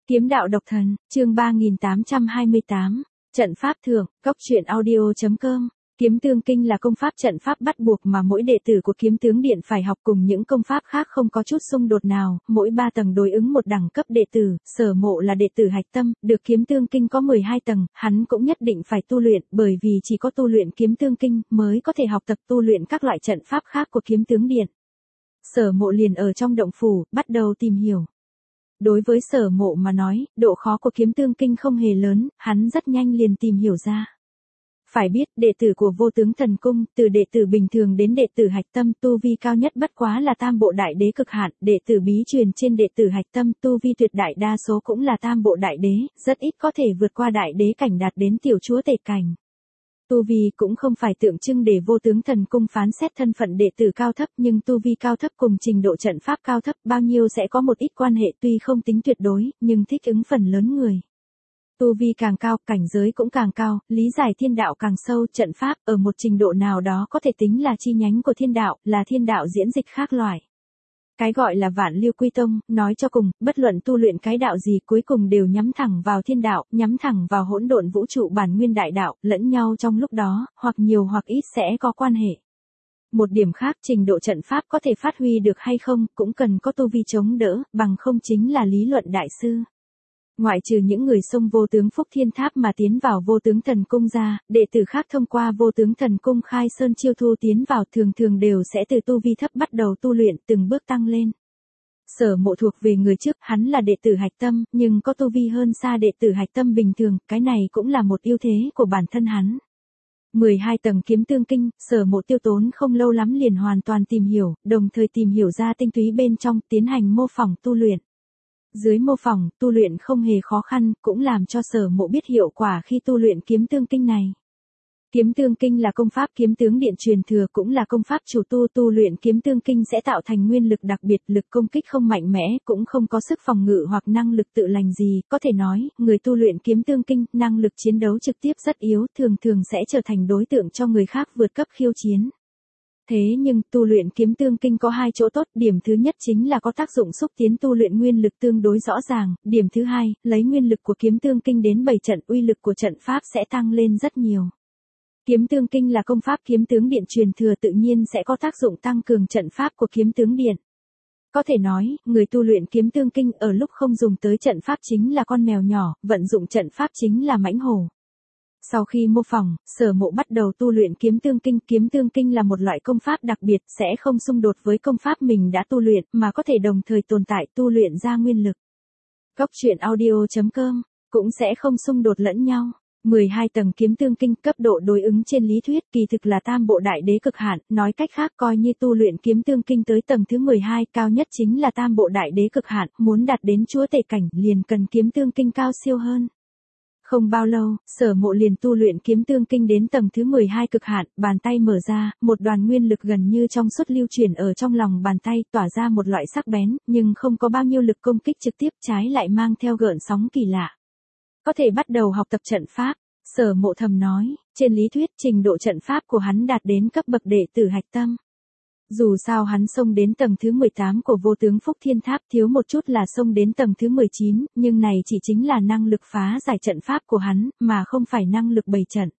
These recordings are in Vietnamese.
Kiếm đạo độc thần, chương 3828, trận pháp thượng, góc truyện audio.com. Kiếm tương kinh là công pháp trận pháp bắt buộc mà mỗi đệ tử của kiếm tướng điện phải học cùng những công pháp khác không có chút xung đột nào, mỗi 3 tầng đối ứng một đẳng cấp đệ tử, Sở Mộ là đệ tử hạch tâm, được kiếm tương kinh có 12 tầng, hắn cũng nhất định phải tu luyện, bởi vì chỉ có tu luyện kiếm tương kinh mới có thể học tập tu luyện các loại trận pháp khác của kiếm tướng điện. Sở Mộ liền ở trong động phủ, bắt đầu tìm hiểu. Đối với Sở Mộ mà nói, độ khó của kiếm tương kinh không hề lớn, hắn rất nhanh liền tìm hiểu ra. Phải biết, đệ tử của Vô Tướng Thần Cung, từ đệ tử bình thường đến đệ tử hạch tâm, tu vi cao nhất bất quá là tam bộ đại đế cực hạn, đệ tử bí truyền trên đệ tử hạch tâm, tu vi tuyệt đại đa số cũng là tam bộ đại đế, rất ít có thể vượt qua đại đế cảnh đạt đến tiểu chúa tể cảnh. Tu vi cũng không phải tượng trưng để Vô Tướng Thần Cung phán xét thân phận đệ tử cao thấp, nhưng tu vi cao thấp cùng trình độ trận pháp cao thấp bao nhiêu sẽ có một ít quan hệ, tuy không tính tuyệt đối, nhưng thích ứng phần lớn người. Tu vi càng cao, cảnh giới cũng càng cao, lý giải thiên đạo càng sâu, trận pháp ở một trình độ nào đó có thể tính là chi nhánh của thiên đạo, là thiên đạo diễn dịch khác loại. Cái gọi là vạn lưu quy tông, nói cho cùng, bất luận tu luyện cái đạo gì cuối cùng đều nhắm thẳng vào thiên đạo, nhắm thẳng vào hỗn độn vũ trụ bản nguyên đại đạo, lẫn nhau trong lúc đó, hoặc nhiều hoặc ít sẽ có quan hệ. Một điểm khác, trình độ trận pháp có thể phát huy được hay không, cũng cần có tu vi chống đỡ, bằng không chính là lý luận đại sư. Ngoại trừ những người xông Vô Tướng Phúc Thiên Tháp mà tiến vào Vô Tướng Thần Cung ra, đệ tử khác thông qua Vô Tướng Thần Cung khai sơn chiêu thu tiến vào thường đều sẽ từ tu vi thấp bắt đầu tu luyện từng bước tăng lên. Sở Mộ thuộc về người trước, hắn là đệ tử hạch tâm, nhưng có tu vi hơn xa đệ tử hạch tâm bình thường, cái này cũng là một ưu thế của bản thân hắn. 12 tầng kiếm tương kinh, Sở Mộ tiêu tốn không lâu lắm liền hoàn toàn tìm hiểu, đồng thời tìm hiểu ra tinh túy bên trong, tiến hành mô phỏng tu luyện. Dưới mô phỏng, tu luyện không hề khó khăn, cũng làm cho Sở Mộ biết hiệu quả khi tu luyện kiếm tương kinh này. Kiếm tương kinh là công pháp kiếm tướng điện truyền thừa, cũng là công pháp chủ tu luyện kiếm tương kinh sẽ tạo thành nguyên lực đặc biệt, lực công kích không mạnh mẽ, cũng không có sức phòng ngự hoặc năng lực tự lành gì, có thể nói, người tu luyện kiếm tương kinh, năng lực chiến đấu trực tiếp rất yếu, thường sẽ trở thành đối tượng cho người khác vượt cấp khiêu chiến. Thế nhưng, tu luyện kiếm tương kinh có 2 chỗ tốt, điểm thứ nhất chính là có tác dụng xúc tiến tu luyện nguyên lực tương đối rõ ràng, điểm thứ hai, lấy nguyên lực của kiếm tương kinh đến 7 trận, uy lực của trận pháp sẽ tăng lên rất nhiều. Kiếm tương kinh là công pháp kiếm tướng điện truyền thừa, tự nhiên sẽ có tác dụng tăng cường trận pháp của kiếm tướng điện. Có thể nói, người tu luyện kiếm tương kinh ở lúc không dùng tới trận pháp chính là con mèo nhỏ, vận dụng trận pháp chính là mãnh hổ. Sau khi mô phỏng, Sở Mộ bắt đầu tu luyện kiếm tương kinh là một loại công pháp đặc biệt, sẽ không xung đột với công pháp mình đã tu luyện, mà có thể đồng thời tồn tại tu luyện ra nguyên lực. Góc truyện audio.com, cũng sẽ không xung đột lẫn nhau. 12 tầng kiếm tương kinh, cấp độ đối ứng trên lý thuyết kỳ thực là tam bộ đại đế cực hạn, nói cách khác coi như tu luyện kiếm tương kinh tới tầng thứ 12, cao nhất chính là tam bộ đại đế cực hạn, muốn đạt đến chúa tể cảnh liền cần kiếm tương kinh cao siêu hơn. Không bao lâu, Sở Mộ liền tu luyện kiếm tương kinh đến tầng thứ 12 cực hạn, bàn tay mở ra, một đoàn nguyên lực gần như trong suốt lưu chuyển ở trong lòng bàn tay, tỏa ra một loại sắc bén, nhưng không có bao nhiêu lực công kích trực tiếp, trái lại mang theo gợn sóng kỳ lạ. Có thể bắt đầu học tập trận pháp, Sở Mộ thầm nói, trên lý thuyết trình độ trận pháp của hắn đạt đến cấp bậc đệ tử hạch tâm. Dù sao hắn xông đến tầng thứ 18 của Vô Tướng Phúc Thiên Tháp, thiếu một chút là xông đến tầng thứ 19, nhưng này chỉ chính là năng lực phá giải trận pháp của hắn, mà không phải năng lực bày trận.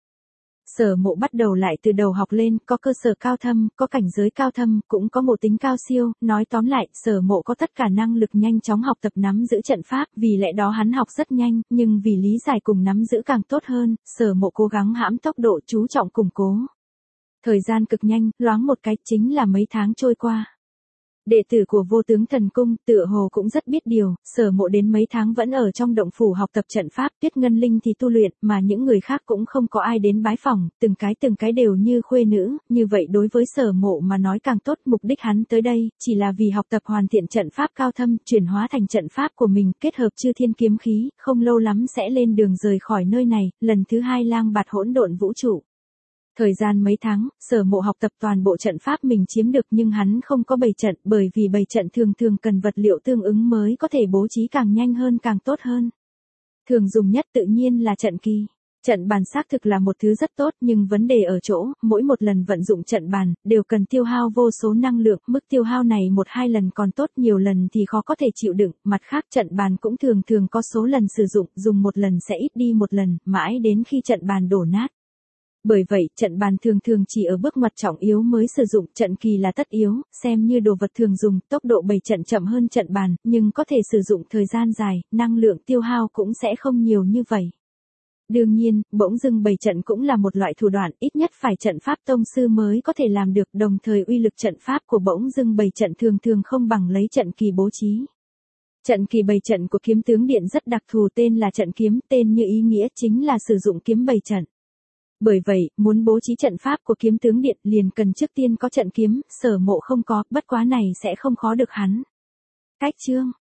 Sở Mộ bắt đầu lại từ đầu học lên, có cơ sở cao thâm, có cảnh giới cao thâm, cũng có ngộ tính cao siêu, nói tóm lại, Sở Mộ có tất cả năng lực nhanh chóng học tập nắm giữ trận pháp, vì lẽ đó hắn học rất nhanh, nhưng vì lý giải cùng nắm giữ càng tốt hơn, Sở Mộ cố gắng hãm tốc độ, chú trọng củng cố. Thời gian cực nhanh, loáng một cái, chính là mấy tháng trôi qua. Đệ tử của Vô Tướng Thần Cung, tựa hồ cũng rất biết điều, Sở Mộ đến mấy tháng vẫn ở trong động phủ học tập trận pháp, Tuyết Ngân Linh thì tu luyện, mà những người khác cũng không có ai đến bái phỏng, từng cái đều như khuê nữ, như vậy đối với Sở Mộ mà nói càng tốt, mục đích hắn tới đây, chỉ là vì học tập hoàn thiện trận pháp cao thâm, chuyển hóa thành trận pháp của mình, kết hợp chư thiên kiếm khí, không lâu lắm sẽ lên đường rời khỏi nơi này, lần thứ 2 lang bạt hỗn độn vũ trụ. Thời gian mấy tháng, Sở Mộ học tập toàn bộ trận pháp mình chiếm được, nhưng hắn không có bày trận, bởi vì bày trận thường cần vật liệu tương ứng mới có thể bố trí càng nhanh hơn càng tốt hơn. Thường dùng nhất tự nhiên là trận kỳ. Trận bàn xác thực là một thứ rất tốt nhưng vấn đề ở chỗ, mỗi một lần vận dụng trận bàn, đều cần tiêu hao vô số năng lượng, mức tiêu hao này 1-2 lần còn tốt, nhiều lần thì khó có thể chịu đựng, mặt khác trận bàn cũng thường thường có số lần sử dụng, dùng một lần sẽ ít đi một lần, mãi đến khi trận bàn đổ nát. Bởi vậy, trận bàn thường thường chỉ ở bước ngoặt trọng yếu mới sử dụng, trận kỳ là tất yếu, xem như đồ vật thường dùng, tốc độ bày trận chậm hơn trận bàn, nhưng có thể sử dụng thời gian dài, năng lượng tiêu hao cũng sẽ không nhiều như vậy. Đương nhiên, bỗng dưng bày trận cũng là một loại thủ đoạn, ít nhất phải trận pháp tông sư mới có thể làm được, đồng thời uy lực trận pháp của bỗng dưng bày trận thường thường không bằng lấy trận kỳ bố trí. Trận kỳ bày trận của kiếm tướng điện rất đặc thù, tên là trận kiếm, tên như ý nghĩa chính là sử dụng kiếm bày trận. Bởi vậy, muốn bố trí trận pháp của kiếm tướng điện liền cần trước tiên có trận kiếm, Sở Mộ không có, bất quá này sẽ không khó được hắn. Cách chương